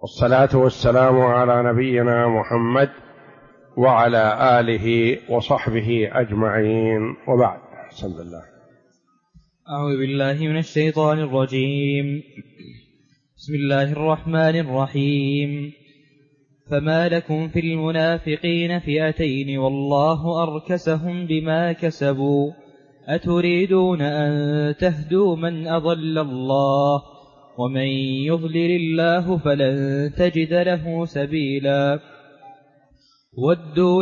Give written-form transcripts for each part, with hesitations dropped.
والصلاة والسلام على نبينا محمد وعلى آله وصحبه أجمعين، وبعد. بسم الله. أعوذ بالله من الشيطان الرجيم. بسم الله الرحمن الرحيم. فما لكم في المنافقين فئتين والله أركسهم بما كسبوا أتريدون أن تهدوا من أضل الله ومن يضلل الله فلن تجد له سبيلا ودوا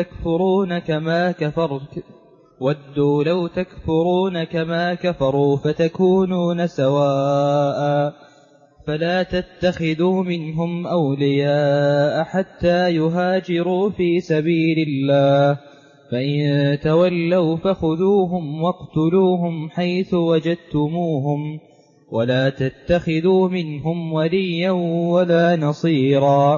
لو تكفرون كما كفروا فتكونون سواء فلا تتخذوا منهم أولياء حتى يهاجروا في سبيل الله فإن تولوا فخذوهم واقتلوهم حيث وجدتموهم ولا تتخذوا منهم وليا ولا نصيرا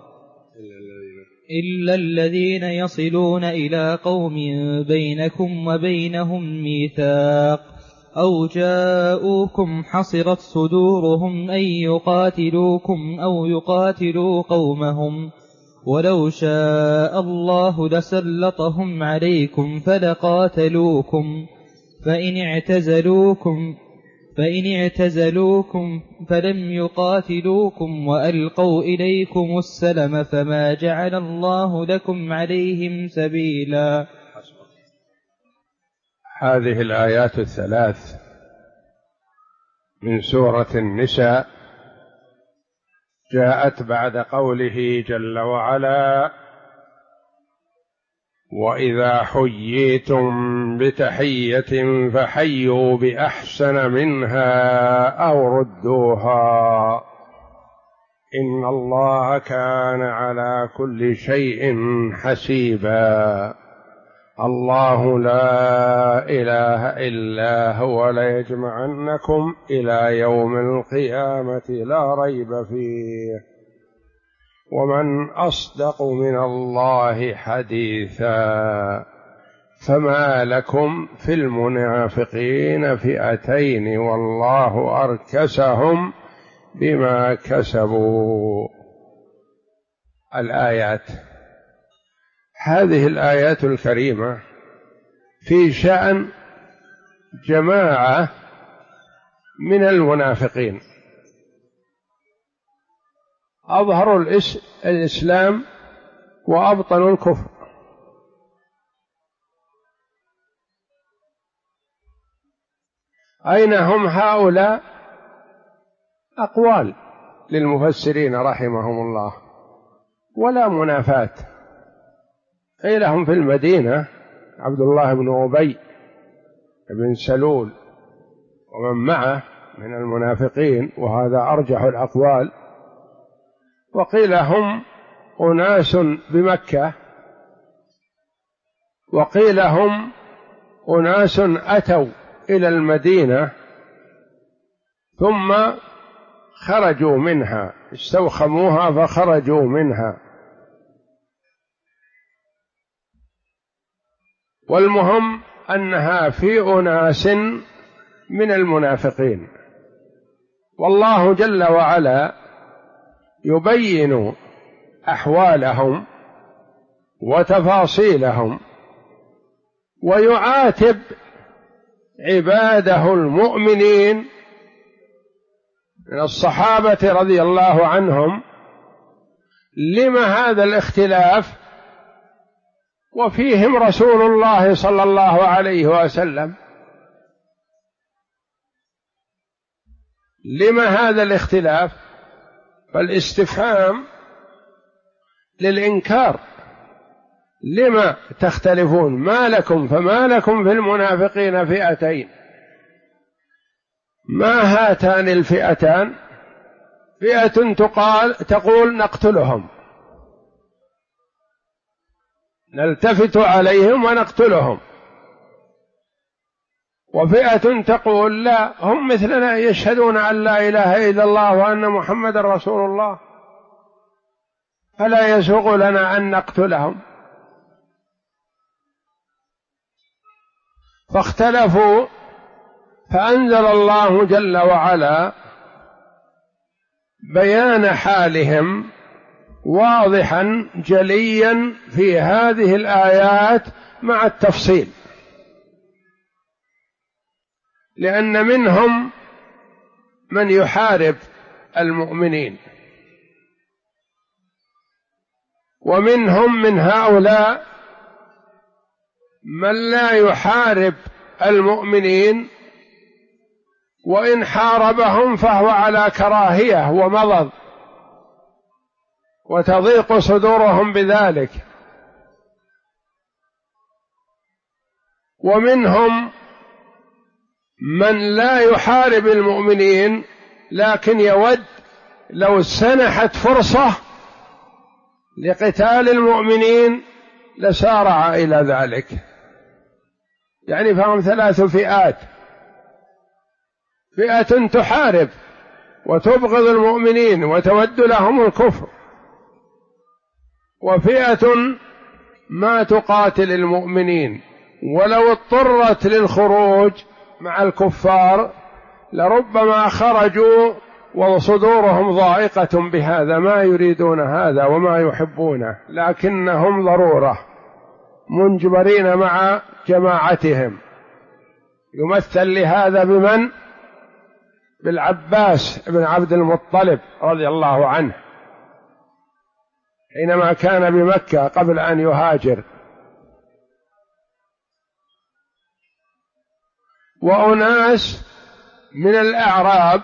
إلا الذين يصلون إلى قوم بينكم وبينهم ميثاق أو جاءوكم حصرت صدورهم أن يقاتلوكم أو يقاتلوا قومهم ولو شاء الله لسلطهم عليكم فلقاتلوكم فإن اعتزلوكم فلم يقاتلوكم وألقوا إليكم السلم فما جعل الله لكم عليهم سبيلا. هذه الآيات الثلاث من سورة النساء جاءت بعد قوله جل وعلا: وإذا حييتم بتحية فحيوا بأحسن منها أو ردوها إن الله كان على كل شيء حسيبا. الله لا إله إلا هو ليجمعنكم إلى يوم القيامة لا ريب فيه ومن أصدق من الله حديثا. فما لكم في المنافقين فئتين والله أركسهم بما كسبوا. الآيات، هذه الآيات الكريمة في شأن جماعة من المنافقين أظهروا الإسلام وأبطنوا الكفر. أين هم هؤلاء؟ أقوال للمفسرين رحمهم الله ولا منافاة. قيل هم في المدينة عبد الله بن أبي بن سلول ومن معه من المنافقين، وهذا أرجح الأقوال. وقيل هم أناس بمكة، وقيل هم أناس أتوا إلى المدينة ثم خرجوا منها، استوخموها فخرجوا منها. والمهم أنها في أناس من المنافقين، والله جل وعلا يبين أحوالهم وتفاصيلهم ويعاتب عباده المؤمنين من الصحابة رضي الله عنهم: لما هذا الاختلاف وفيهم رسول الله صلى الله عليه وسلم؟ لما هذا الاختلاف؟ فالاستفهام للإنكار. لما تختلفون؟ ما لكم فما لكم في المنافقين فئتين. ما هاتان الفئتان؟ فئة تقول نقتلهم، نلتفت عليهم ونقتلهم، وفئة تقول لا، هم مثلنا يشهدون أن لا إله إلا الله وأن محمد رسول الله فلا يسوغ لنا أن نقتلهم. فاختلفوا، فأنزل الله جل وعلا بيان حالهم واضحا جليا في هذه الآيات مع التفصيل، لأن منهم من يحارب المؤمنين، ومنهم من هؤلاء من لا يحارب المؤمنين، وإن حاربهم فهو على كراهية ومضض، وتضيق صدورهم بذلك. ومنهم من لا يحارب المؤمنين لكن يود لو سنحت فرصة لقتال المؤمنين لسارع إلى ذلك. يعني فهم ثلاث فئات: فئة تحارب وتبغض المؤمنين وتود لهم الكفر، وفئة ما تقاتل المؤمنين ولو اضطرت للخروج مع الكفار لربما خرجوا وصدورهم ضائقة بهذا، ما يريدون هذا وما يحبونه، لكنهم ضرورة منجبرين مع جماعتهم. يمثل لهذا بمن؟ بالعباس بن عبد المطلب رضي الله عنه حينما كان بمكة قبل أن يهاجر. وأناس من الأعراب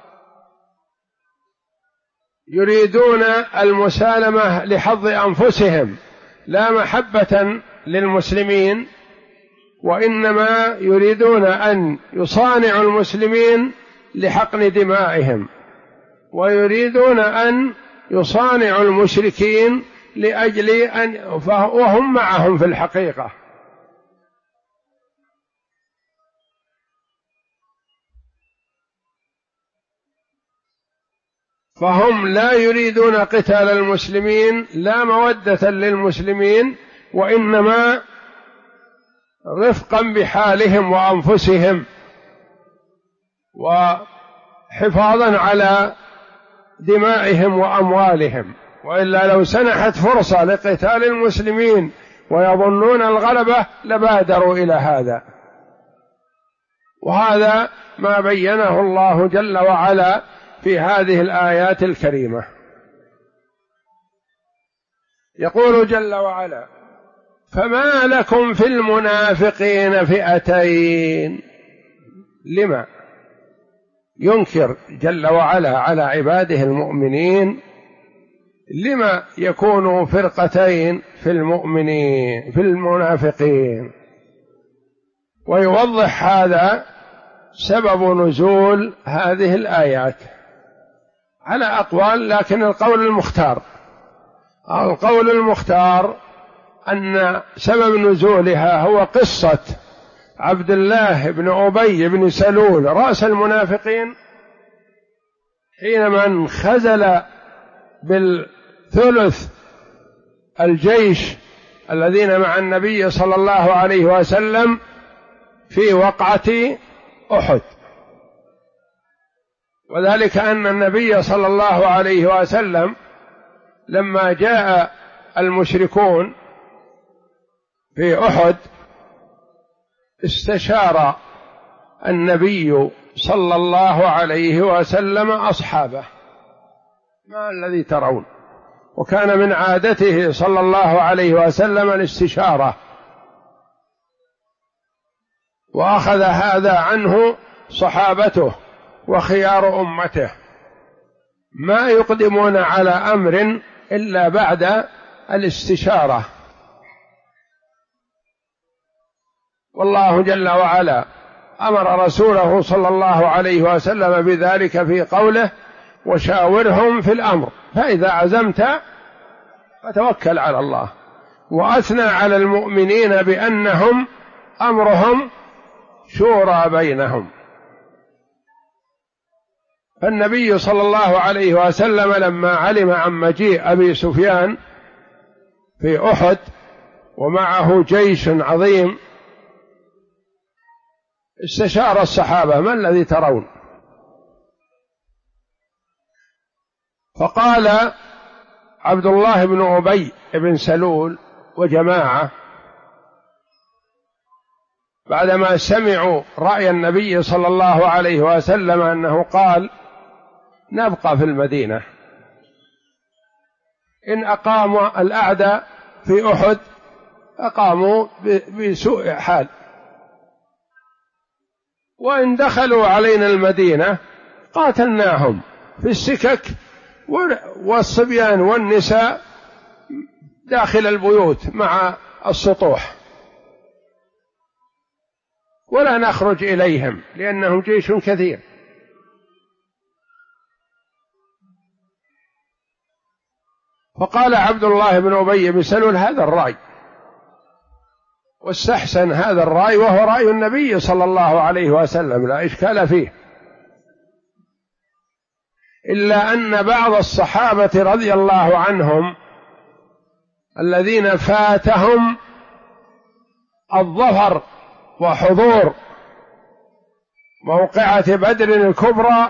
يريدون المسالمة لحظ أنفسهم لا محبة للمسلمين، وإنما يريدون أن يصانعوا المسلمين لحقن دمائهم، ويريدون أن يصانعوا المشركين لأجل أن وهم معهم في الحقيقة. فهم لا يريدون قتال المسلمين لا مودة للمسلمين، وإنما رفقا بحالهم وأنفسهم وحفاظا على دمائهم وأموالهم. وإلا لو سنحت فرصة لقتال المسلمين ويظنون الغلبة لبادروا إلى هذا. وهذا ما بينه الله جل وعلا في هذه الآيات الكريمة. يقول جل وعلا: فما لكم في المنافقين فئتين. لما ينكر جل وعلا على عباده المؤمنين؟ لما يكونوا فرقتين في المؤمنين في المنافقين؟ ويوضح هذا سبب نزول هذه الآيات على أقوال، لكن القول المختار أن سبب نزولها هو قصة عبد الله بن أبي بن سلول رأس المنافقين حينما انخزل بالثلث الجيش الذين مع النبي صلى الله عليه وسلم في وقعة أحد. وذلك أن النبي صلى الله عليه وسلم لما جاء المشركون في أحد استشار النبي صلى الله عليه وسلم أصحابه: ما الذي ترون؟ وكان من عادته صلى الله عليه وسلم الاستشارة، وأخذ هذا عنه صحابته وخيار أمته، ما يقدمون على أمر إلا بعد الاستشارة. والله جل وعلا أمر رسوله صلى الله عليه وسلم بذلك في قوله: وشاورهم في الأمر فإذا عزمت فتوكل على الله. وأثنى على المؤمنين بأنهم أمرهم شورى بينهم. فالنبي صلى الله عليه وسلم لما علم عن مجيء أبي سفيان في أحد ومعه جيش عظيم استشار الصحابة: ما الذي ترون؟ فقال عبد الله بن أبي بن سلول وجماعة بعدما سمعوا رأي النبي صلى الله عليه وسلم أنه قال نبقى في المدينة، إن أقاموا الأعداء في أحد أقاموا بسوء حال، وإن دخلوا علينا المدينة قاتلناهم في السكك، والصبيان والنساء داخل البيوت مع السطوح، ولا نخرج إليهم لأنهم جيش كثير. فقال عبد الله بن أبي بن سلول هذا الرأي، واستحسن هذا الرأي، وهو رأي النبي صلى الله عليه وسلم لا إشكال فيه، إلا أن بعض الصحابة رضي الله عنهم الذين فاتهم الظفر وحضور موقعة بدر الكبرى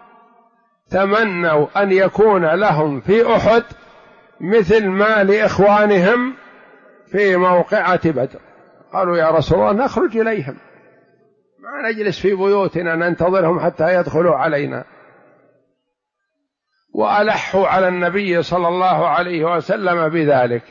تمنوا أن يكون لهم في أحد مثل ما لإخوانهم في موقعة بدر. قالوا يا رسول الله نخرج إليهم، ما نجلس في بيوتنا ننتظرهم حتى يدخلوا علينا. وألحوا على النبي صلى الله عليه وسلم بذلك.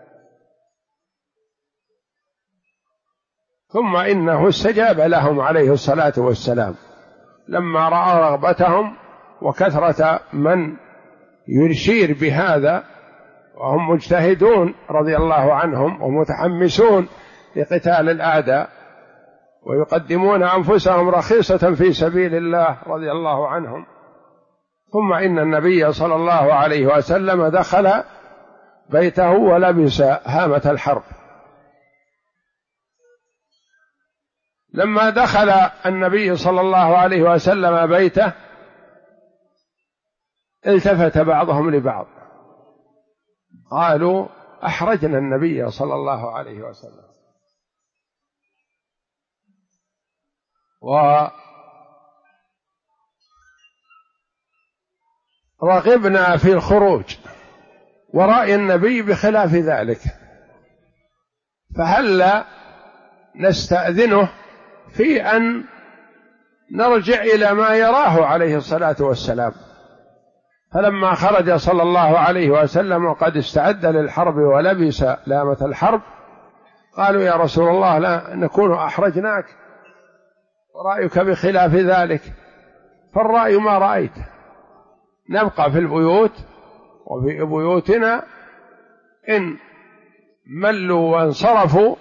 ثم إنه استجاب لهم عليه الصلاة والسلام لما رأى رغبتهم وكثرة من يشير بهذا، وهم مجتهدون رضي الله عنهم ومتحمسون لقتال الأعداء ويقدمون أنفسهم رخيصة في سبيل الله رضي الله عنهم. ثم إن النبي صلى الله عليه وسلم دخل بيته ولبس هامة الحرب. لما دخل النبي صلى الله عليه وسلم بيته التفت بعضهم لبعض قالوا أحرجنا النبي صلى الله عليه وسلم ورغبنا في الخروج، ورأي النبي بخلاف ذلك، فهل نستأذنه في أن نرجع إلى ما يراه عليه الصلاة والسلام. فلما خرج صلى الله عليه وسلم وقد استعد للحرب ولبس لامة الحرب قالوا يا رسول الله لا نكون أحرجناك ورأيك بخلاف ذلك، فالرأي ما رأيت، نبقى في البيوت وفي بيوتنا، إن ملوا وانصرفوا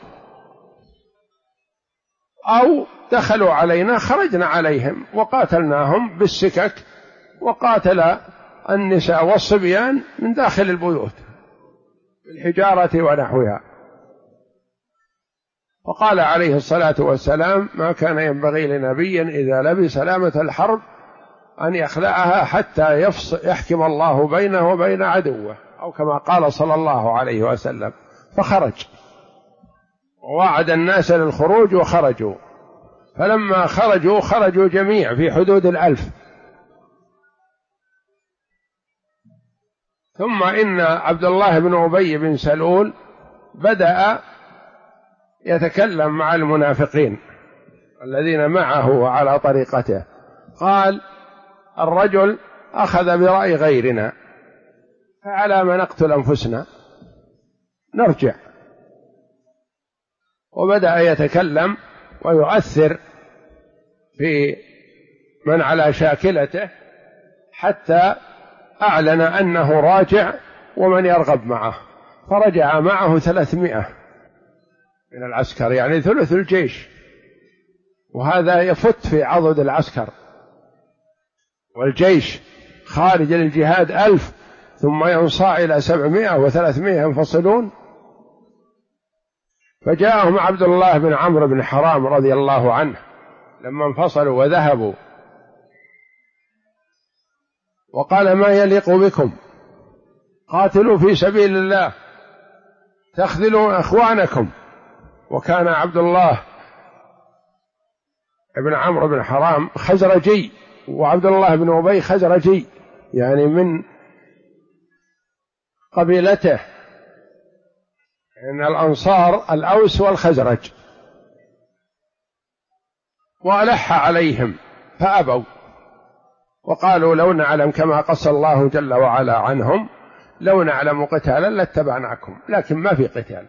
أو دخلوا علينا خرجنا عليهم وقاتلناهم بالسكك، وقاتل النساء والصبيان من داخل البيوت بالحجارة ونحوها. وقال عليه الصلاة والسلام ما كان ينبغي لنبي إذا لبس لامة الحرب أن يخلعها حتى يحكم الله بينه وبين عدوه، أو كما قال صلى الله عليه وسلم. فخرج ووعد الناس للخروج وخرجوا، فلما خرجوا جميع في حدود 1000. ثم إن عبد الله بن أبي بن سلول بدأ يتكلم مع المنافقين الذين معه وعلى طريقته. قال الرجل أخذ برأي غيرنا، فعلى ما نقتل أنفسنا، نرجع. وبدأ يتكلم ويؤثر في من على شاكلته حتى أعلن أنه راجع ومن يرغب معه، فرجع معه 300 من العسكر، يعني ثلث الجيش، وهذا يفت في عضد العسكر، والجيش خارج للجهاد 1000 ثم ينصاع إلى 700 و300 ينفصلون. فجاءهم عبد الله بن عمرو بن حرام رضي الله عنه لما انفصلوا وذهبوا، وقال ما يليق بكم، قاتلوا في سبيل الله تخذلوا إخوانكم. وكان عبد الله بن عمرو بن حرام خزرجي، وعبد الله بن أبي خزرجي، يعني من قبيلته، إن الأنصار الأوس والخزرج، وألح عليهم فأبوا وقالوا لو نعلم، كما قص الله جل وعلا عنهم، لو نعلم قتالا لاتبعناكم، لكن ما في قتال،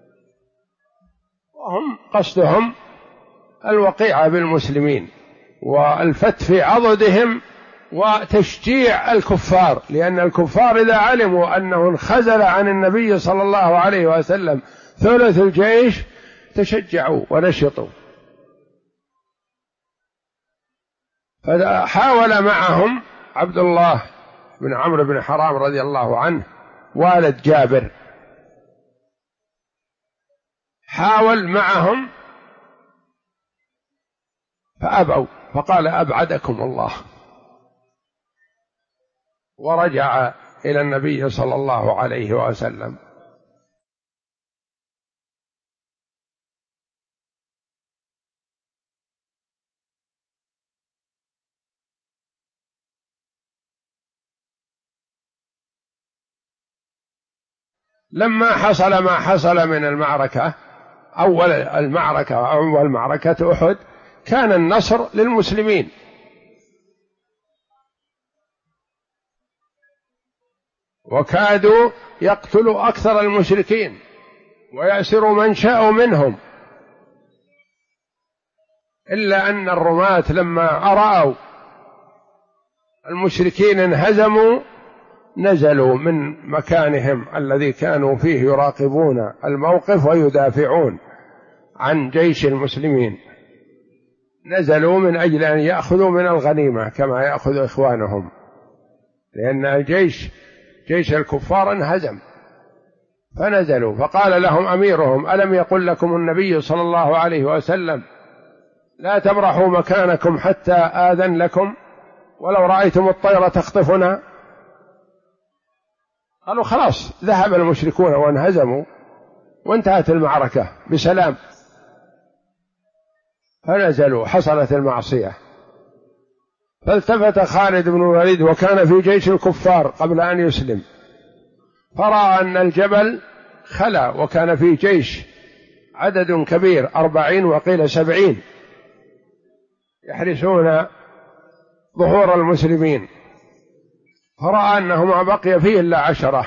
وهم قصدهم الوقيعة بالمسلمين والفت في عضدهم وتشجيع الكفار، لأن الكفار إذا علموا أنه انخزل عن النبي صلى الله عليه وسلم ثلث الجيش تشجعوا ونشطوا. فحاول معهم عبد الله بن عمرو بن حرام رضي الله عنه والد جابر، حاول معهم فأبوا، فقال أبعدكم الله، ورجع إلى النبي صلى الله عليه وسلم. لما حصل ما حصل من المعركة، أول معركة أحد، كان النصر للمسلمين، وكادوا يقتلوا أكثر المشركين ويأسروا من شاءوا منهم، إلا أن الرماة لما رأوا المشركين انهزموا نزلوا من مكانهم الذي كانوا فيه يراقبون الموقف ويدافعون عن جيش المسلمين، نزلوا من أجل أن يأخذوا من الغنيمة كما يأخذ إخوانهم، لأن جيش الكفار انهزم، فنزلوا. فقال لهم أميرهم ألم يقل لكم النبي صلى الله عليه وسلم لا تبرحوا مكانكم حتى آذن لكم، ولو رأيتم الطير تخطفنا؟ قالوا خلاص ذهب المشركون وانهزموا وانتهت المعركة بسلام، فنزلوا، حصلت المعصية. فالتفت خالد بن الوليد وكان في جيش الكفار قبل أن يسلم، فرأى أن الجبل خلا وكان في جيش عدد كبير 40 وقيل 70 يحرسون ظهور المسلمين، فرأى أنه ما بقي فيه إلا 10،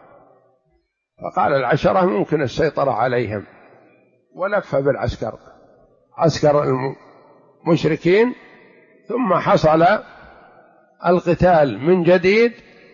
فقال 10 ممكن السيطرة عليهم، ولف بالعسكر، عسكر المشركين. ثم حصل القتال من جديد،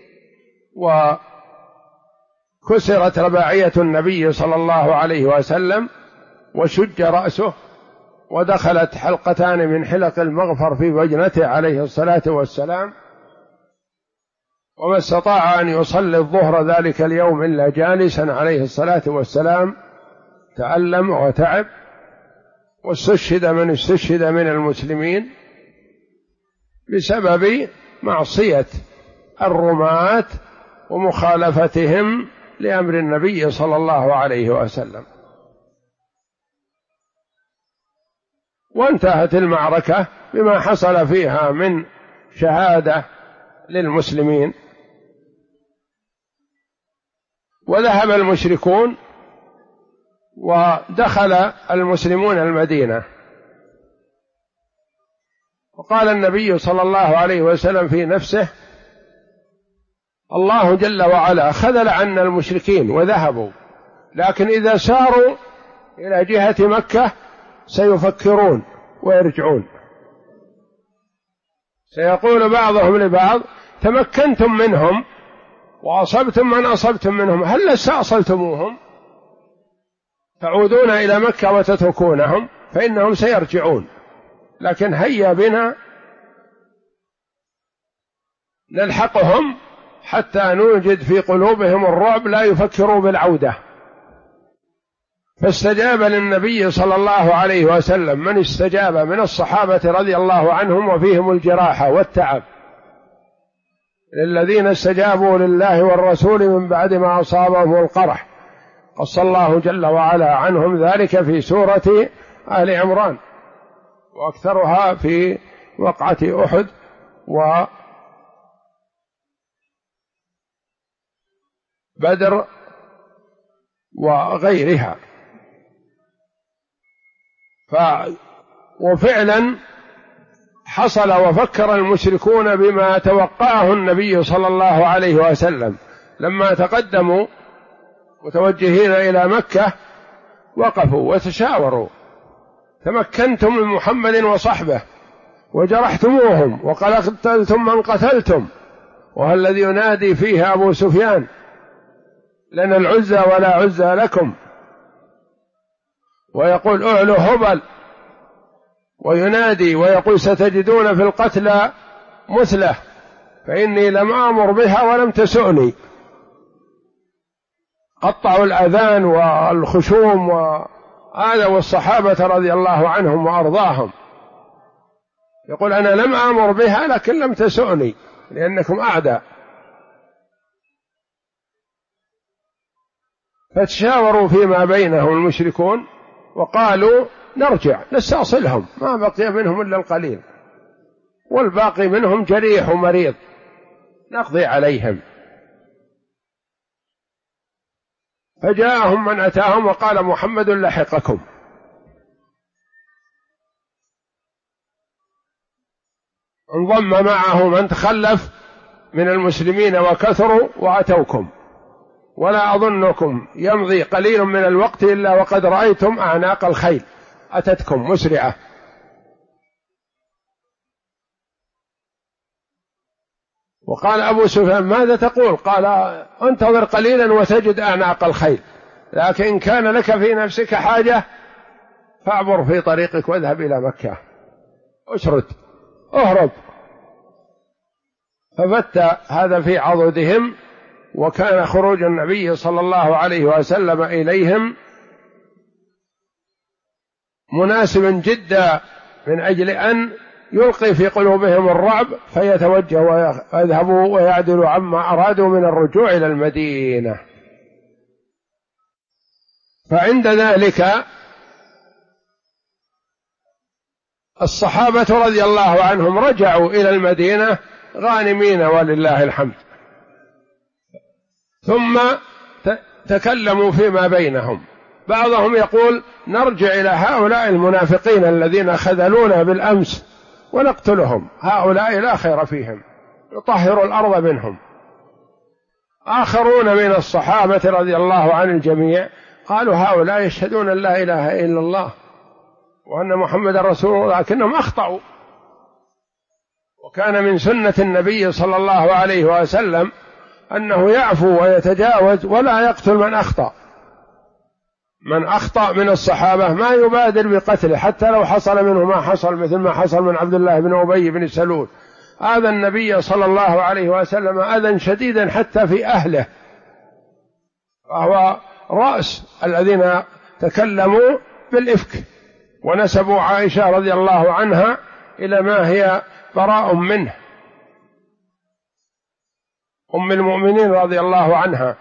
وكسرت رباعية النبي صلى الله عليه وسلم وشج رأسه، ودخلت حلقتان من حلق المغفر في وجنته عليه الصلاة والسلام، وما استطاع أن يصلي الظهر ذلك اليوم إلا جالسا عليه الصلاة والسلام، تألم وتعب، واستشهد من استشهد من المسلمين بسبب معصية الرماة ومخالفتهم لأمر النبي صلى الله عليه وسلم. وانتهت المعركة بما حصل فيها من شهادة للمسلمين، وذهب المشركون ودخل المسلمون المدينة. وقال النبي صلى الله عليه وسلم في نفسه: الله جل وعلا خذل عنا المشركين وذهبوا، لكن إذا ساروا إلى جهة مكة سيفكرون ويرجعون، سيقول بعضهم لبعض: تمكنتم منهم وأصبتم من أصبتم منهم، هل استأصلتموهم؟ تعودون إلى مكة وتتركونهم، فإنهم سيرجعون، لكن هيا بنا نلحقهم حتى نوجد في قلوبهم الرعب لا يفكروا بالعودة. فاستجاب للنبي صلى الله عليه وسلم من استجاب من الصحابة رضي الله عنهم، وفيهم الجراحة والتعب، للذين استجابوا لله والرسول من بعد ما أصابهم القرح، قص الله جل وعلا عنهم ذلك في سورة آل عمران، وأكثرها في وقعة أحد. بدر وغيرها. وفعلا حصل وفكر المشركون بما توقعه النبي صلى الله عليه وسلم لما تقدموا متوجهين إلى مكة، وقفوا وتشاوروا: تمكنتم من محمد وصحبه وجرحتموهم وقتلتم من قتلتم، وهل الذي ينادي فيه أبو سفيان لنا العزى ولا عزى لكم، ويقول اعلوا هبل، وينادي ويقول ستجدون في القتلى مثله فإني لم آمر بها ولم تسؤني. قطعوا الأذان والخشوم وهذا، والصحابة رضي الله عنهم وأرضاهم يقول أنا لم آمر بها لكن لم تسؤني لأنكم أعداء. فتشاوروا فيما بينهم المشركون وقالوا نرجع نستأصلهم، ما بقي منهم إلا القليل والباقي منهم جريح ومريض، نقضي عليهم. فجاءهم من أتاهم وقال محمد لحقكم. انضم معه من تخلف من المسلمين وكثروا وأتوكم، ولا أظنكم يمضي قليل من الوقت إلا وقد رأيتم أعناق الخيل أتتكم مسرعة. وقال أبو سفيان ماذا تقول؟ قال انتظر قليلا وتجد أعناق الخيل، لكن إن كان لك في نفسك حاجة فاعبر في طريقك واذهب إلى مكة، اشرد اهرب. فبت هذا في عضدهم، وكان خروج النبي صلى الله عليه وسلم إليهم مناسب جدا من أجل أن يلقي في قلوبهم الرعب فيتوجه ويذهبوا ويعدلوا عما أرادوا من الرجوع إلى المدينة. فعند ذلك الصحابة رضي الله عنهم رجعوا إلى المدينة غانمين ولله الحمد، ثم تكلموا فيما بينهم. بعضهم يقول نرجع إلى هؤلاء المنافقين الذين خذلونا بالأمس ونقتلهم، هؤلاء لا خير فيهم، نطهر الأرض منهم. آخرون من الصحابة رضي الله عن الجميع قالوا هؤلاء يشهدون أن لا إله إلا الله وأن محمد رسول الله، لكنهم أخطأوا. وكان من سنة النبي صلى الله عليه وسلم أنه يعفو ويتجاوز ولا يقتل من أخطأ. من أخطأ من الصحابة ما يبادر بقتله حتى لو حصل منه ما حصل، مثل ما حصل من عبد الله بن أبي بن سلول. هذا النبي صلى الله عليه وسلم أذى شديدا حتى في أهله، وهو رأس الذين تكلموا بالإفك ونسبوا عائشة رضي الله عنها إلى ما هي براء منه، أم المؤمنين رضي الله عنها.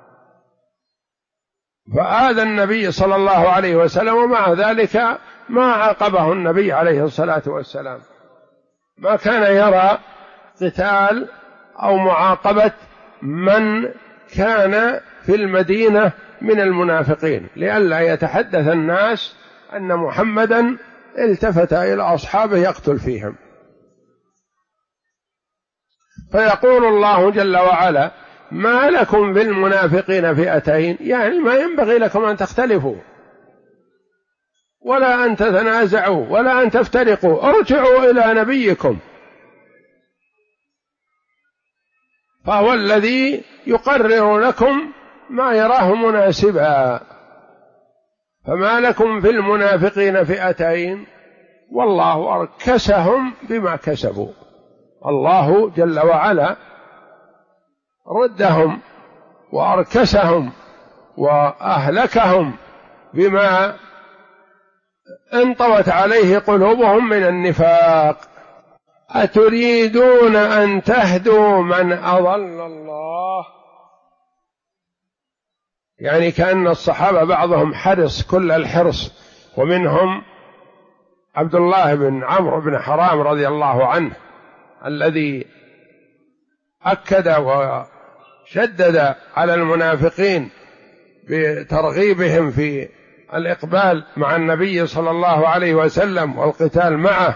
فآذى النبي صلى الله عليه وسلم، ومع ذلك ما عاقبه النبي عليه الصلاة والسلام، ما كان يرى قتال أو معاقبة من كان في المدينة من المنافقين، لئلا يتحدث الناس أن محمدا التفت إلى أصحابه يقتل فيهم. فيقول الله جل وعلا ما لكم بالمنافقين فئتين، يعني ما ينبغي لكم أن تختلفوا ولا أن تتنازعوا ولا أن تفترقوا، ارجعوا إلى نبيكم، فهو الذي يقرر لكم ما يراه مناسبا. فما لكم في المنافقين فئتين والله أركسهم بما كسبوا. الله جل وعلا ردهم وأركسهم وأهلكهم بما انطوت عليه قلوبهم من النفاق. أتريدون أن تهدوا من أضل الله؟ يعني كأن الصحابة بعضهم حرص كل الحرص، ومنهم عبد الله بن عمرو بن حرام رضي الله عنه الذي أكد شدد على المنافقين بترغيبهم في الإقبال مع النبي صلى الله عليه وسلم والقتال معه.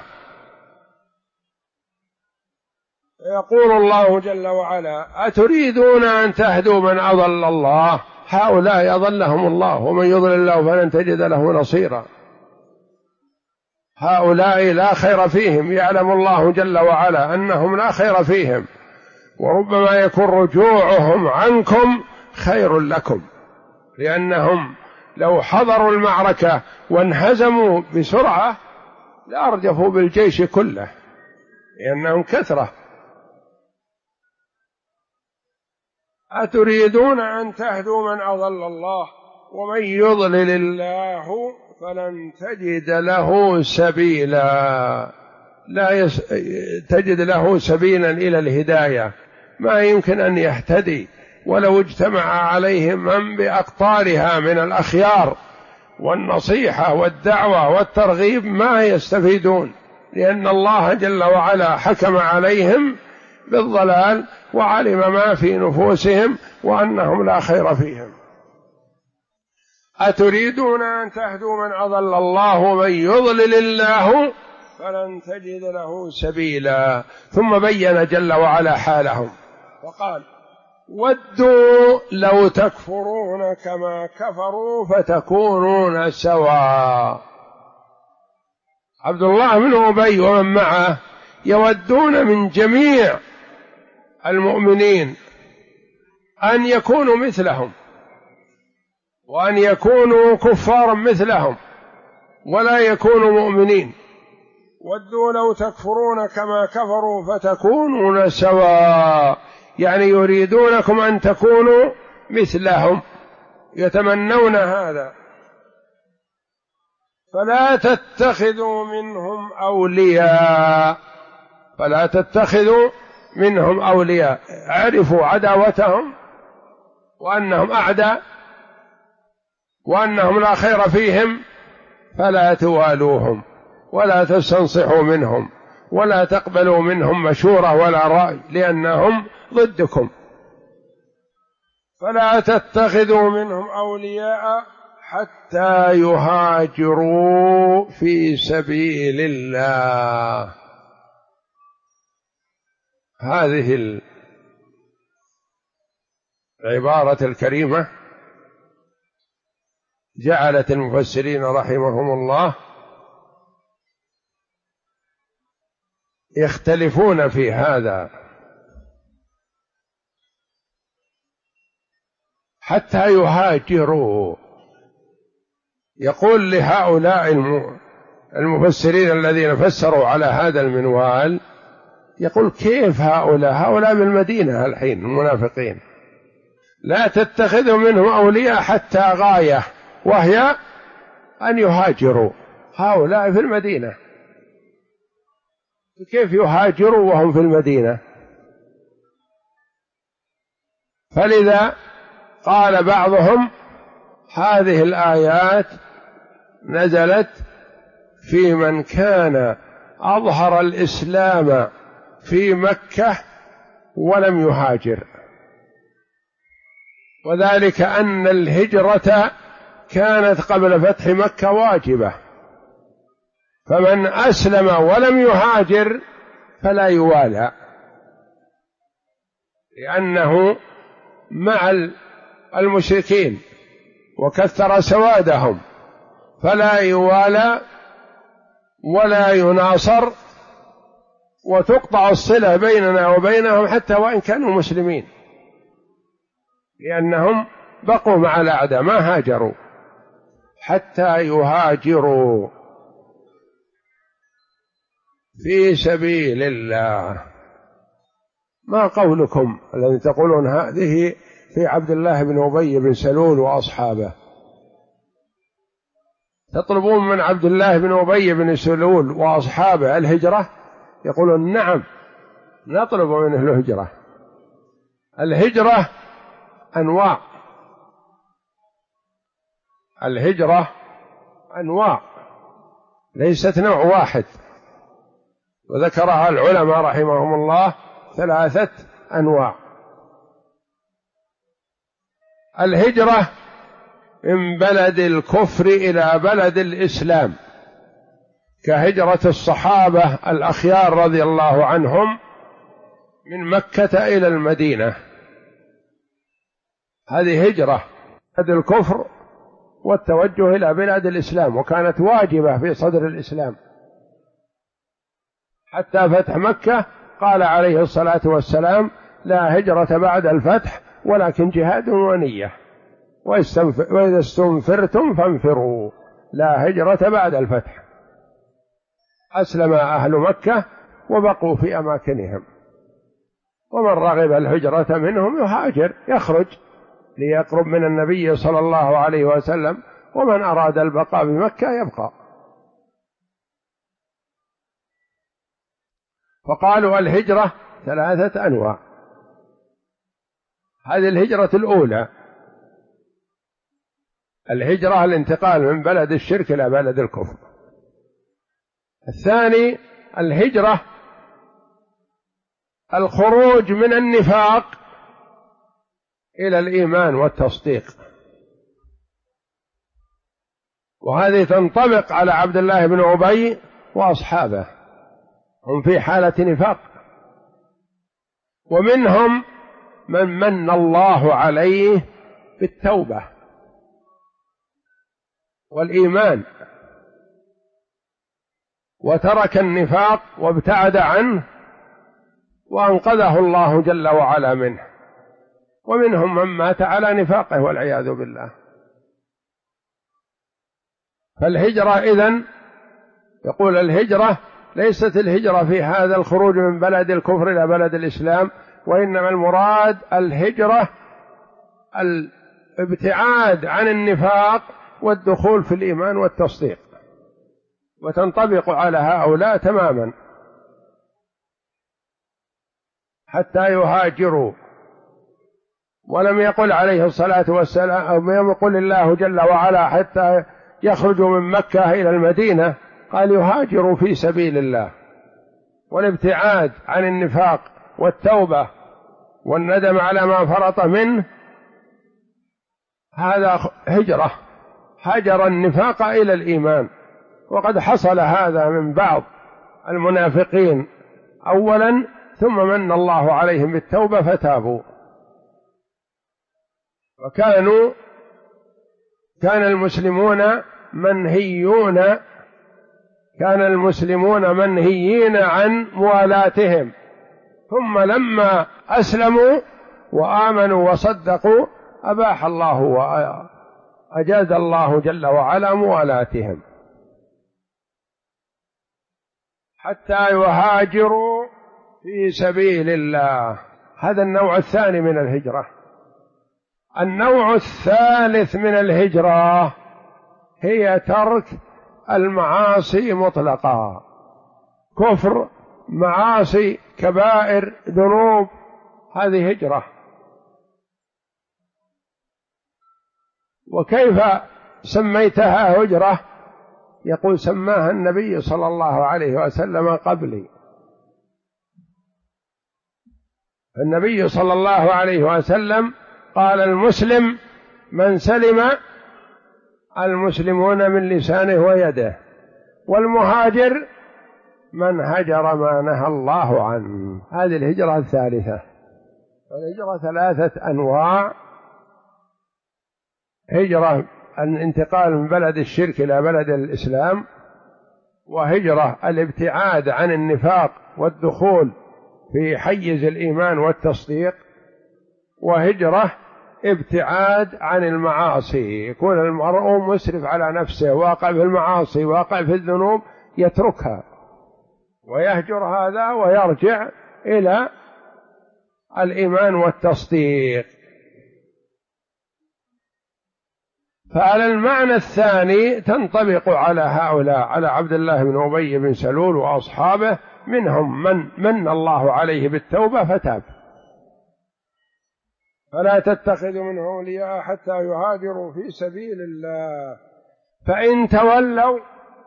يقول الله جل وعلا: أتريدون أن تهدوا من أضل الله؟ هؤلاء أضلهم الله، ومن يضلل الله فلن تجد له نصيرا. هؤلاء لا خير فيهم، يعلم الله جل وعلا أنهم لا خير فيهم، وربما يكون رجوعهم عنكم خير لكم، لأنهم لو حضروا المعركة وانهزموا بسرعة لأرجفوا بالجيش كله، لأنهم كثرة. أتريدون أن تهدوا من أضل الله ومن يضلل الله فلن تجد له سبيلا. لا تجد له سبيلا إلى الهداية، ما يمكن أن يهتدي ولو اجتمع عليهم من بأقطارها من الأخيار والنصيحة والدعوة والترغيب ما يستفيدون، لأن الله جل وعلا حكم عليهم بالضلال وعلم ما في نفوسهم وأنهم لا خير فيهم. أتريدون أن تهدوا من أضل الله ومن يضلل الله فلن تجد له سبيلا. ثم بين جل وعلا حالهم وقال: ودوا لو تكفرون كما كفروا فتكونون سواء. عبد الله بن أبي ومن معه يودون من جميع المؤمنين أن يكونوا مثلهم، وأن يكونوا كفارا مثلهم ولا يكونوا مؤمنين. ودوا لو تكفرون كما كفروا فتكونون سواء، يعني يريدونكم أن تكونوا مثلهم، يتمنون هذا. فلا تتخذوا منهم أولياء، فلا تتخذوا منهم أولياء، عرفوا عداوتهم وأنهم أعداء وأنهم لا خير فيهم، فلا توالوهم ولا تستنصحوا منهم ولا تقبلوا منهم مشورة ولا رأي، لأنهم ضدكم. فلا تتخذوا منهم أولياء حتى يهاجروا في سبيل الله. هذه العبارة الكريمة جعلت المفسرين رحمهم الله يختلفون في هذا، حتى يهاجروا. يقول لهؤلاء المفسرين الذين فسروا على هذا المنوال، يقول: كيف هؤلاء بالمدينة الحين المنافقين، لا تتخذوا منهم أولياء حتى غاية، وهي أن يهاجروا. هؤلاء في المدينة، كيف يهاجروا وهم في المدينة؟ فلذا قال بعضهم: هذه الآيات نزلت في من كان أظهر الإسلام في مكة ولم يهاجر، وذلك أن الهجرة كانت قبل فتح مكة واجبة، فمن أسلم ولم يهاجر فلا يوالى، لأنه مع المشركين وكثر سوادهم، فلا يوالى ولا يناصر، وتقطع الصلة بيننا وبينهم حتى وإن كانوا مسلمين، لأنهم بقوا مع الأعداء ما هاجروا حتى يهاجروا في سبيل الله. ما قولكم الذي تقولون هذه في عبد الله بن أبي بن سلول وأصحابه؟ تطلبون من عبد الله بن أبي بن سلول وأصحابه الهجرة؟ يقولون: نعم نطلب منه الهجرة. الهجرة أنواع، الهجرة أنواع ليست نوع واحد، وذكرها العلماء رحمهم الله 3 أنواع. الهجرة من بلد الكفر إلى بلد الإسلام، كهجرة الصحابة الأخيار رضي الله عنهم من مكة إلى المدينة، هذه هجرة بلد الكفر والتوجه إلى بلاد الإسلام، وكانت واجبة في صدر الإسلام حتى فتح مكة. قال عليه الصلاة والسلام: لا هجرة بعد الفتح ولكن جهاد ونية، وإذا استنفرتم فانفروا، لا هجرة بعد الفتح. أسلم أهل مكة وبقوا في أماكنهم، ومن رغب الهجرة منهم يهاجر يخرج ليقرب من النبي صلى الله عليه وسلم، ومن أراد البقاء بمكة يبقى. فقالوا الهجرة 3 أنواع. هذه الهجرة الأولى، الهجرة الانتقال من بلد الشرك إلى بلد الكفر. الثاني الهجرة الخروج من النفاق إلى الإيمان والتصديق، وهذه تنطبق على عبد الله بن أبي وأصحابه، هم في حالة نفاق. ومنهم من من الله عليه بالتوبة والإيمان وترك النفاق وابتعد عنه وأنقذه الله جل وعلا منه. ومنهم من مات على نفاقه والعياذ بالله. فالهجرة إذن يقول الهجرة ليست الهجرة في هذا الخروج من بلد الكفر إلى بلد الإسلام، وإنما المراد الهجرة الابتعاد عن النفاق والدخول في الإيمان والتصديق، وتنطبق على هؤلاء تماما حتى يهاجروا. ولم يقل عليه الصلاة والسلام، أو لم يقل الله جل وعلا حتى يخرجوا من مكة إلى المدينة، قال يهاجروا في سبيل الله. والابتعاد عن النفاق والتوبة والندم على ما فرط منه، هذا هجرة، هجر النفاق إلى الإيمان. وقد حصل هذا من بعض المنافقين أولا، ثم من الله عليهم بالتوبة فتابوا. كان المسلمون منهيين عن موالاتهم، ثم لما أسلموا وآمنوا وصدقوا أباح الله وأجاز الله جل وعلا موالاتهم حتى يهاجروا في سبيل الله. هذا النوع الثاني من الهجرة. النوع الثالث من الهجرة هي ترك المعاصي مطلقا، كفر، معاصي، كبائر، ذنوب، هذه هجرة. وكيف سميتها هجرة؟ يقول سماها النبي صلى الله عليه وسلم قبلي. النبي صلى الله عليه وسلم قال المسلم من سلم المسلمون من لسانه ويده، والمهاجر من هجر ما نهى الله عنه. هذه الهجرة الثالثة. الهجرة 3 أنواع: هجرة الانتقال من بلد الشرك إلى بلد الإسلام، وهجرة الابتعاد عن النفاق والدخول في حيز الإيمان والتصديق، وهجرة ابتعاد عن المعاصي، يكون المرء مسرف على نفسه، واقع في المعاصي، واقع في الذنوب، يتركها ويهجر هذا ويرجع إلى الإيمان والتصديق. فعلى المعنى الثاني تنطبق على هؤلاء، على عبد الله بن أبي بن سلول وأصحابه، منهم من الله عليه بالتوبة فتاب. فلا تتخذوا منهم أولياء حتى يهاجروا في سبيل الله فإن تولوا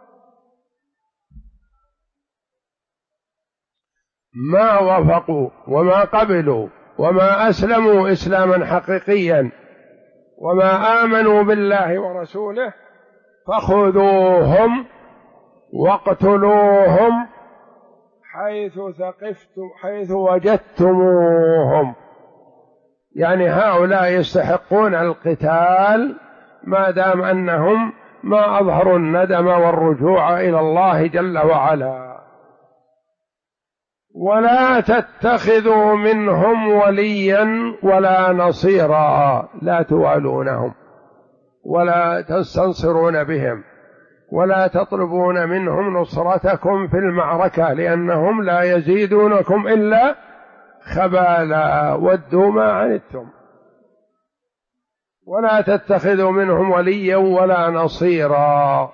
ما وافقوا وما قبلوا وما أسلموا إسلاما حقيقيا وما آمنوا بالله ورسوله فخذوهم واقتلوهم حيث وجدتموهم. يعني هؤلاء يستحقون القتال ما دام أنهم ما أظهروا الندم والرجوع إلى الله جل وعلا. ولا تتخذوا منهم وليا ولا نصيرا، لا توالونهم ولا تستنصرون بهم ولا تطلبون منهم نصرتكم في المعركة، لأنهم لا يزيدونكم إلا خبالا ودوا ما عنتم. ولا تتخذوا منهم وليا ولا نصيرا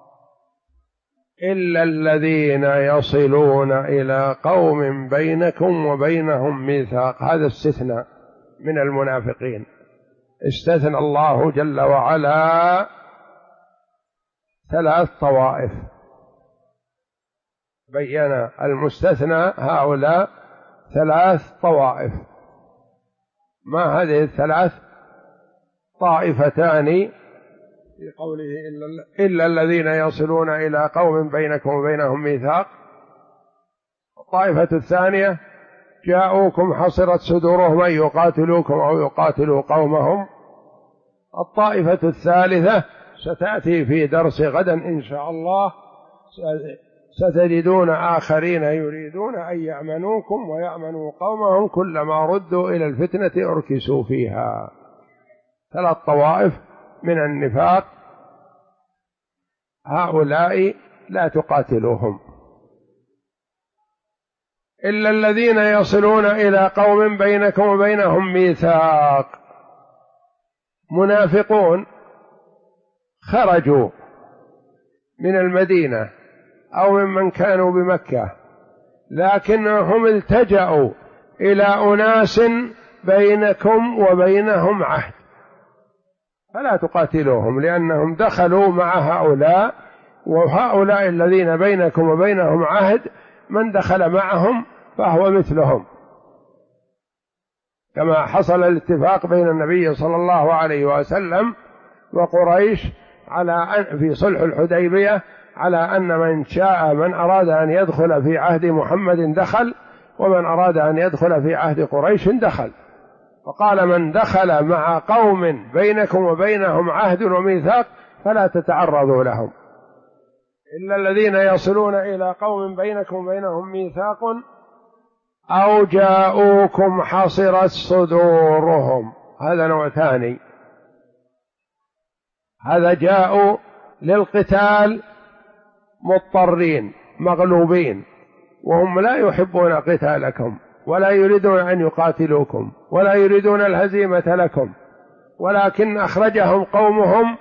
إلا الذين يصلون إلى قوم بينكم وبينهم ميثاق. هذا استثناء من المنافقين، استثنى الله جل وعلا 3 طوائف، بين المستثنى هؤلاء 3 طوائف. ما هذه ال3؟ طائفتان في قوله إلا الذين يصلون إلى قوم بينكم وبينهم ميثاق. الطائفة الثانية جاءوكم حصرت صدورهم أن يقاتلوكم أو يقاتلوا قومهم. الطائفة الثالثة ستأتي في درس غدا إن شاء الله، ستجدون آخرين يريدون أن يأمنوكم ويأمنوا قومهم كلما ردوا إلى الفتنة أركسوا فيها. 3 طوائف من النفاق، هؤلاء لا تقاتلوهم. إلا الذين يصلون إلى قوم بينكم وبينهم ميثاق. منافقون خرجوا من المدينة أو ممن كانوا بمكة، لكنهم التجأوا إلى أناس بينكم وبينهم عهد، فلا تقاتلوهم لأنهم دخلوا مع هؤلاء، وهؤلاء الذين بينكم وبينهم عهد من دخل معهم فهو مثلهم، كما حصل الاتفاق بين النبي صلى الله عليه وسلم وقريش على في صلح الحديبية على أن من أراد أن يدخل في عهد محمد دخل، ومن أراد أن يدخل في عهد قريش دخل. فقال من دخل مع قوم بينكم وبينهم عهد وميثاق فلا تتعرضوا لهم. إلا الذين يصلون إلى قوم بينكم وبينهم ميثاق أو جاءوكم حصرت صدورهم. هذا نوع ثاني، هذا جاءوا للقتال مضطرين مغلوبين، وهم لا يحبون قتالكم ولا يريدون أن يقاتلوكم ولا يريدون الهزيمة لكم، ولكن أخرجهم قومهم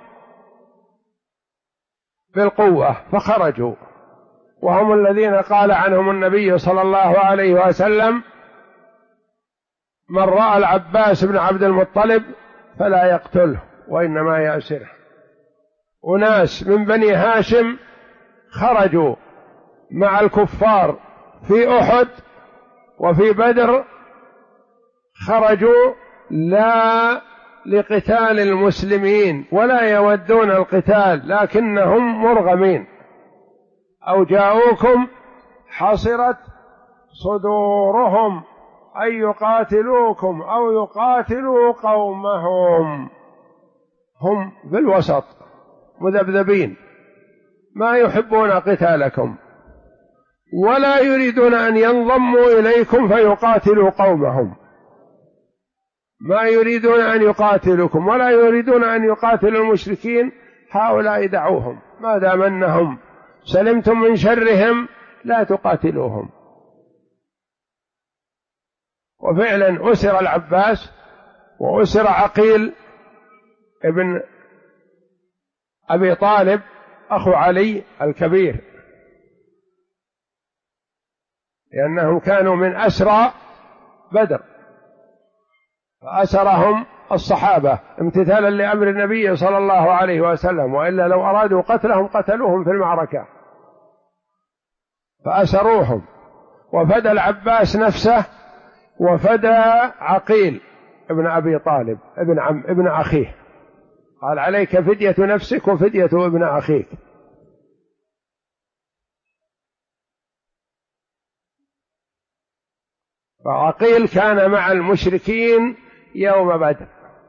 بالقوة فخرجوا، وهم الذين قال عنهم النبي صلى الله عليه وسلم من رأى العباس بن عبد المطلب فلا يقتله وإنما يأسره. أناس من بني هاشم خرجوا مع الكفار في أحد وفي بدر، خرجوا لا لقتال المسلمين ولا يودون القتال لكنهم مرغمين. أو جاءوكم حصرت صدورهم أن يقاتلوكم أو يقاتلوا قومهم، هم بالوسط مذبذبين ما يحبون قتالكم ولا يريدون أن ينضموا إليكم فيقاتلوا قومهم، ما يريدون أن يقاتلوكم ولا يريدون أن يقاتلوا المشركين. هؤلاء دعوهم ما دام أنهم سلمتم من شرهم لا تقاتلوهم. وفعلا أسر العباس وأسر عقيل ابن أبي طالب أخو علي الكبير، لأنهم كانوا من أسرى بدر، فأسرهم الصحابة امتثالا لأمر النبي صلى الله عليه وسلم، وإلا لو أرادوا قتلهم قتلوهم في المعركة، فأسروهم. وفدى العباس نفسه وفدى عقيل ابن أبي طالب ابن أخيه قال عليك فدية نفسك وفدية ابن أخيك. فعقيل كان مع المشركين يوم بدر.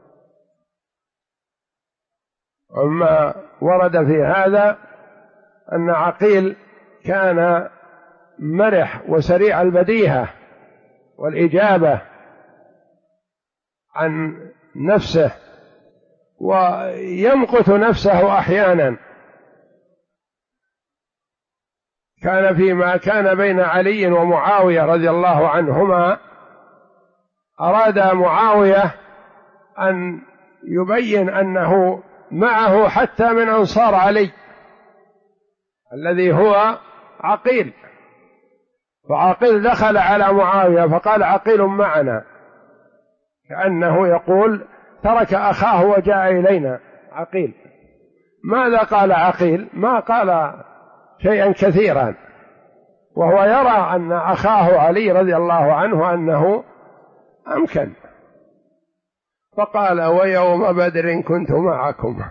أما ورد في هذا أن عقيل كان مرح وسريع البديهة والإجابة عن نفسه، ويمقت نفسه أحيانا. كان فيما كان بين علي ومعاوية رضي الله عنهما، أراد معاوية أن يبين أنه معه حتى من أنصار علي الذي هو عقيل، فعقيل دخل على معاوية فقال عقيل معنا، كأنه يقول ترك أخاه وجاء إلينا عقيل. ماذا قال عقيل؟ ما قال شيئا كثيرا، وهو يرى أن أخاه علي رضي الله عنه أنه أمكن، فقال ويوم بدر كنت معكم،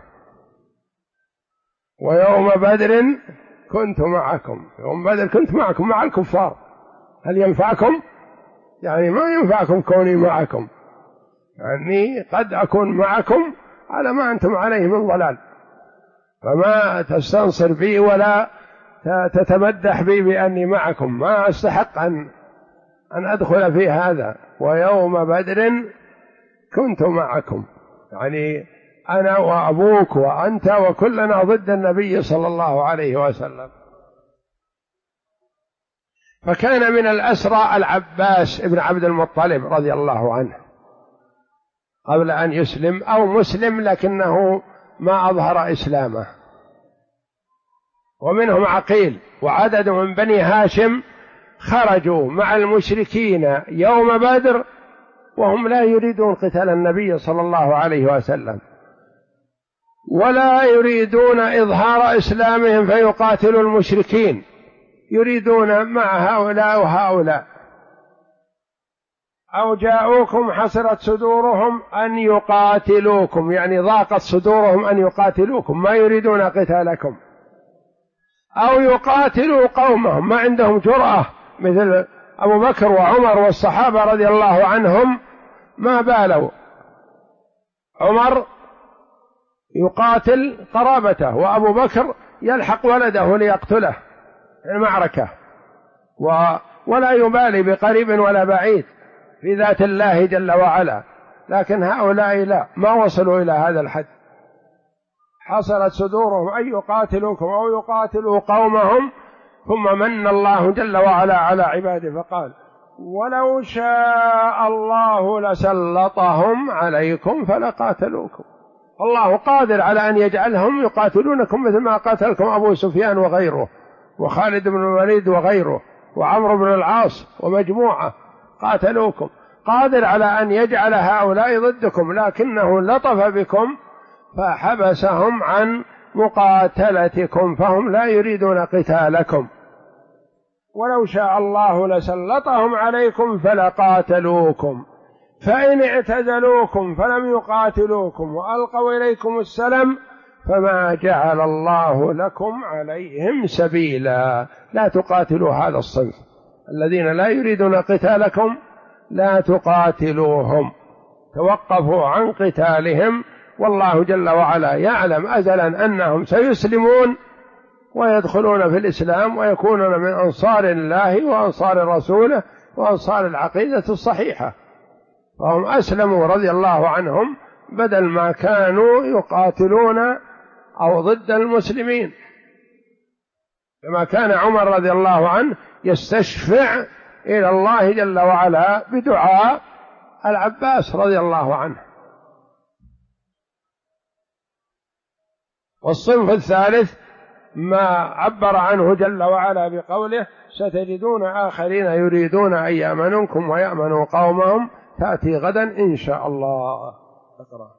ويوم بدر كنت معكم، يوم بدر كنت معكم مع الكفار، هل ينفعكم؟ يعني ما ينفعكم كوني معكم، يعني قد أكون معكم على ما أنتم عليه من ضلال، فما تستنصر بي ولا تتمدح بي بأني معكم، ما أستحق أن أدخل في هذا. ويوم بدر كنت معكم، يعني أنا وأبوك وأنت وكلنا ضد النبي صلى الله عليه وسلم. فكان من الأسرى العباس ابن عبد المطلب رضي الله عنه قبل أن يسلم، أو مسلم لكنه ما أظهر إسلامه، ومنهم عقيل. وعدد من بني هاشم خرجوا مع المشركين يوم بدر وهم لا يريدون قتال النبي صلى الله عليه وسلم، ولا يريدون إظهار إسلامهم فيقاتلوا المشركين، يريدون مع هؤلاء وهؤلاء. أو جاءوكم حسرت صدورهم أن يقاتلوكم، يعني ضاقت صدورهم أن يقاتلوكم، ما يريدون قتالكم. أو يقاتلوا قومهم، ما عندهم جرأة، مثل أبو بكر وعمر والصحابة رضي الله عنهم ما بالوا. عمر يقاتل قرابته، وأبو بكر يلحق ولده ليقتله في المعركة، ولا يبالي بقريب ولا بعيد في ذات الله جل وعلا. لكن هؤلاء لا، ما وصلوا إلى هذا الحد. حصلت صدورهم أن يقاتلوكم أو يقاتلوا قومهم، ثم من الله جل وعلا على عباده فقال ولو شاء الله لسلطهم عليكم فلقاتلوكم. الله قادر على أن يجعلهم يقاتلونكم مثل ما قاتلكم أبو سفيان وغيره، وخالد بن الوليد وغيره، وعمرو بن العاص ومجموعة قاتلوكم، قادر على أن يجعل هؤلاء ضدكم، لكنه لطف بكم فحبسهم عن مقاتلتكم، فهم لا يريدون قتالكم. ولو شاء الله لسلطهم عليكم فلقاتلوكم، فإن اعتزلوكم فلم يقاتلوكم وألقوا إليكم السلم فما جعل الله لكم عليهم سبيلا. لا تقاتلوا هذا الصنف الذين لا يريدون قتالكم، لا تقاتلوهم، توقفوا عن قتالهم، والله جل وعلا يعلم أزلا أنهم سيسلمون ويدخلون في الإسلام ويكونون من أنصار الله وأنصار رسوله وأنصار العقيدة الصحيحة، فهم أسلموا رضي الله عنهم بدل ما كانوا يقاتلون أو ضد المسلمين، كما كان عمر رضي الله عنه يستشفع إلى الله جل وعلا بدعاء العباس رضي الله عنه. والصنف الثالث ما عبر عنه جل وعلا بقوله ستجدون آخرين يريدون أن يأمنوكم ويأمنوا قومهم تأتي غدا إن شاء الله. أقرأ.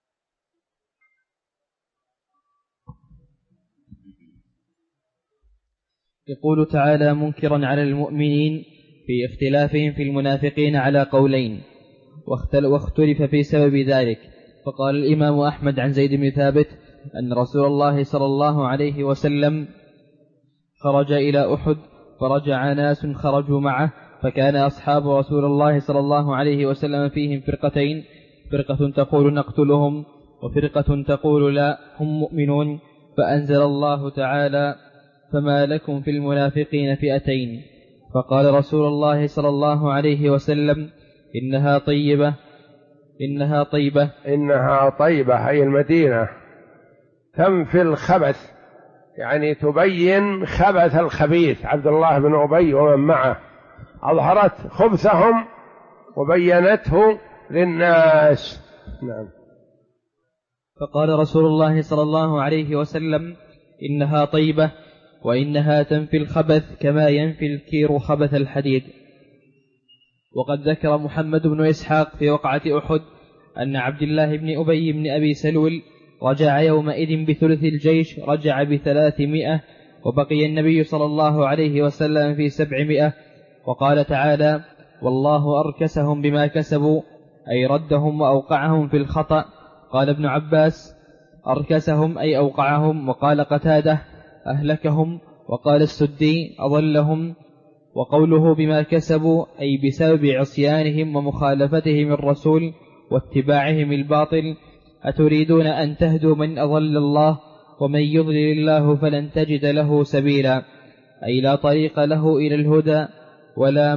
يقول تعالى منكرا على المؤمنين في اختلافهم في المنافقين على قولين، واختلف في سبب ذلك. فقال الإمام أحمد عن زيد بن ثابت أن رسول الله صلى الله عليه وسلم خرج إلى أحد فرجع ناس خرجوا معه، فكان أصحاب رسول الله صلى الله عليه وسلم فيهم فرقتين، فرقة تقول نقتلهم وفرقة تقول لا هم مؤمنون، فأنزل الله تعالى فما لكم في المنافقين فئتين. فقال رسول الله صلى الله عليه وسلم إنها طيبة أي المدينة تنفي الخبث، يعني تبين خبث الخبيث. عبد الله بن أبي ومن معه أظهرت خبثهم وبينته للناس. نعم. فقال رسول الله صلى الله عليه وسلم إنها طيبة وإنها تنفي الخبث كما ينفي الكير خبث الحديد. وقد ذكر محمد بن إسحاق في وقعة أحد أن عبد الله بن أبي بن أبي سلول رجع يومئذ بثلث الجيش، رجع ب300، وبقي النبي صلى الله عليه وسلم في 700. وقال تعالى والله أركسهم بما كسبوا، أي ردهم وأوقعهم في الخطأ. قال ابن عباس أركسهم أي أوقعهم، وقال قتادة أهلكهم، وقال السدي أضلهم. وقوله بما كسبوا أي بسبب عصيانهم ومخالفتهم الرسول واتباعهم الباطل. أتريدون أن تهدوا من أضل الله، ومن يضلل الله فلن تجد له سبيلا، أي لا طريق له إلى الهدى ولا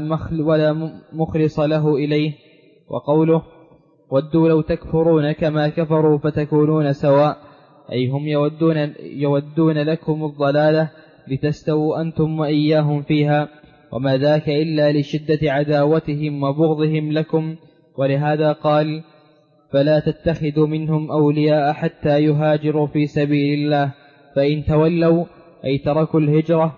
مخلص له إليه. وقوله ودوا لو تكفرون كما كفروا فتكونون سواء، أي هم يودون لكم الضلالة لتستووا أنتم وإياهم فيها، وما ذاك إلا لشدة عداوتهم وبغضهم لكم. ولهذا قال فلا تتخذوا منهم أولياء حتى يهاجروا في سبيل الله، فإن تولوا أي تركوا الهجرة.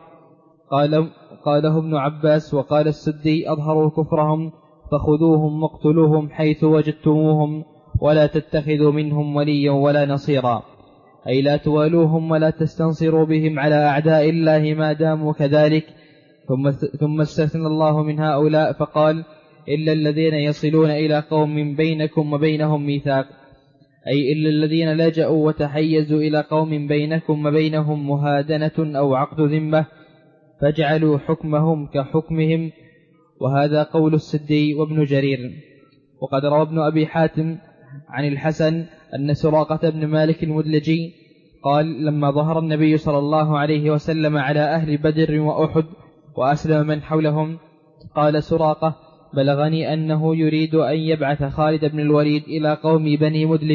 قاله ابن عباس. وقال السدي أظهروا كفرهم فخذوهم واقتلوهم حيث وجدتموهم، ولا تتخذوا منهم وليا ولا نصيرا، أي لا توالوهم ولا تستنصروا بهم على أعداء الله ما داموا كذلك. ثم استثنى الله من هؤلاء فقال إلا الذين يصلون إلى قوم بينكم وبينهم ميثاق، أي إلا الذين لجأوا وتحيزوا إلى قوم بينكم وبينهم مهادنة أو عقد ذمة فاجعلوا حكمهم كحكمهم. وهذا قول السدي وابن جرير. وقد روى ابن أبي حاتم عن الحسن أن سراقة بن مالك المدلجي قال لما ظهر النبي صلى الله عليه وسلم على أهل بدر وأحد وأسلم من حولهم، قال سراقة بلغني أنه يريد أن يبعث خالد بن الوليد إلى قوم بني مدلج،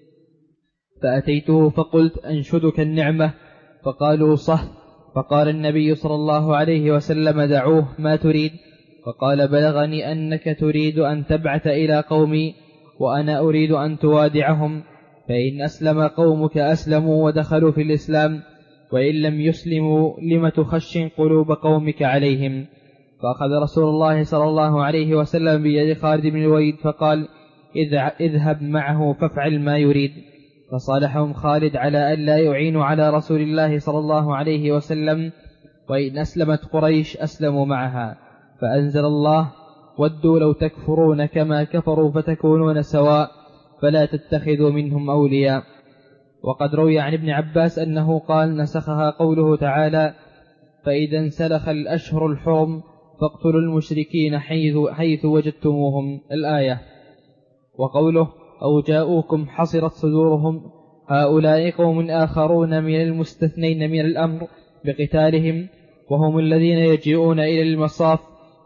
فأتيته فقلت أنشدك النعمة، فقالوا صح. فقال النبي صلى الله عليه وسلم دعوه ما تريد؟ فقال بلغني أنك تريد أن تبعث إلى قومي وأنا أريد أن توادعهم، فإن أسلم قومك أسلموا ودخلوا في الإسلام، وإن لم يسلموا لم تخشن قلوب قومك عليهم. فأخذ رسول الله صلى الله عليه وسلم بيد خالد بن الوليد فقال اذهب معه فافعل ما يريد. فصالحهم خالد على أن لا يعينوا على رسول الله صلى الله عليه وسلم، وإن أسلمت قريش أسلموا معها. فأنزل الله ودوا لو تكفرون كما كفروا فتكونون سواء فلا تتخذوا منهم أولياء. وقد روي عن ابن عباس أنه قال نسخها قوله تعالى فإذا انسلخ الأشهر الحرم فاقتلوا المشركين حيث وجدتموهم، الآية. وقوله أو جاءوكم حصرت صدورهم، هؤلاء قوم آخرون من المستثنين من الأمر بقتالهم، وهم الذين يجيئون إلى المصاف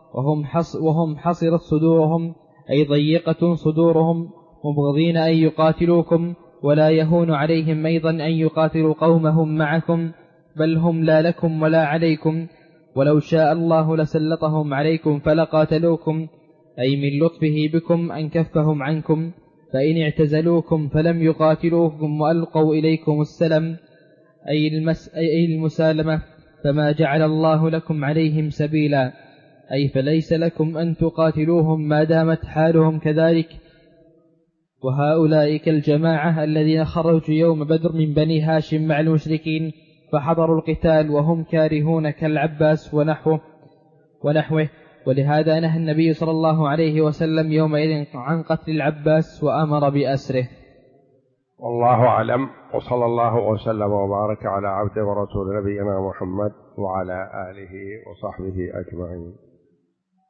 وهم حصرت صدورهم، أي ضيقة صدورهم، مبغضين أن يقاتلوكم، ولا يهون عليهم أيضا أن يقاتلوا قومهم معكم، بل هم لا لكم ولا عليكم، ولو شاء الله لسلطهم عليكم فلقاتلوكم، أي من لطفه بكم أن كفهم عنكم، فإن اعتزلوكم فلم يقاتلوكم وألقوا إليكم السلم أي المسالمة فما جعل الله لكم عليهم سبيلا، أي فليس لكم أن تقاتلوهم ما دامت حالهم كذلك. وهؤلاء كالجماعة الذين خرجوا يوم بدر من بني هاشم مع المشركين فحضروا القتال وهم كارهون كالعباس ونحوه. ولهذا نهى النبي صلى الله عليه وسلم يومئذ عن قتل العباس وأمر بأسره. والله أعلم، وصلى الله وسلم وبارك على عبده ورسول نبينا محمد وعلى آله وصحبه أجمعين.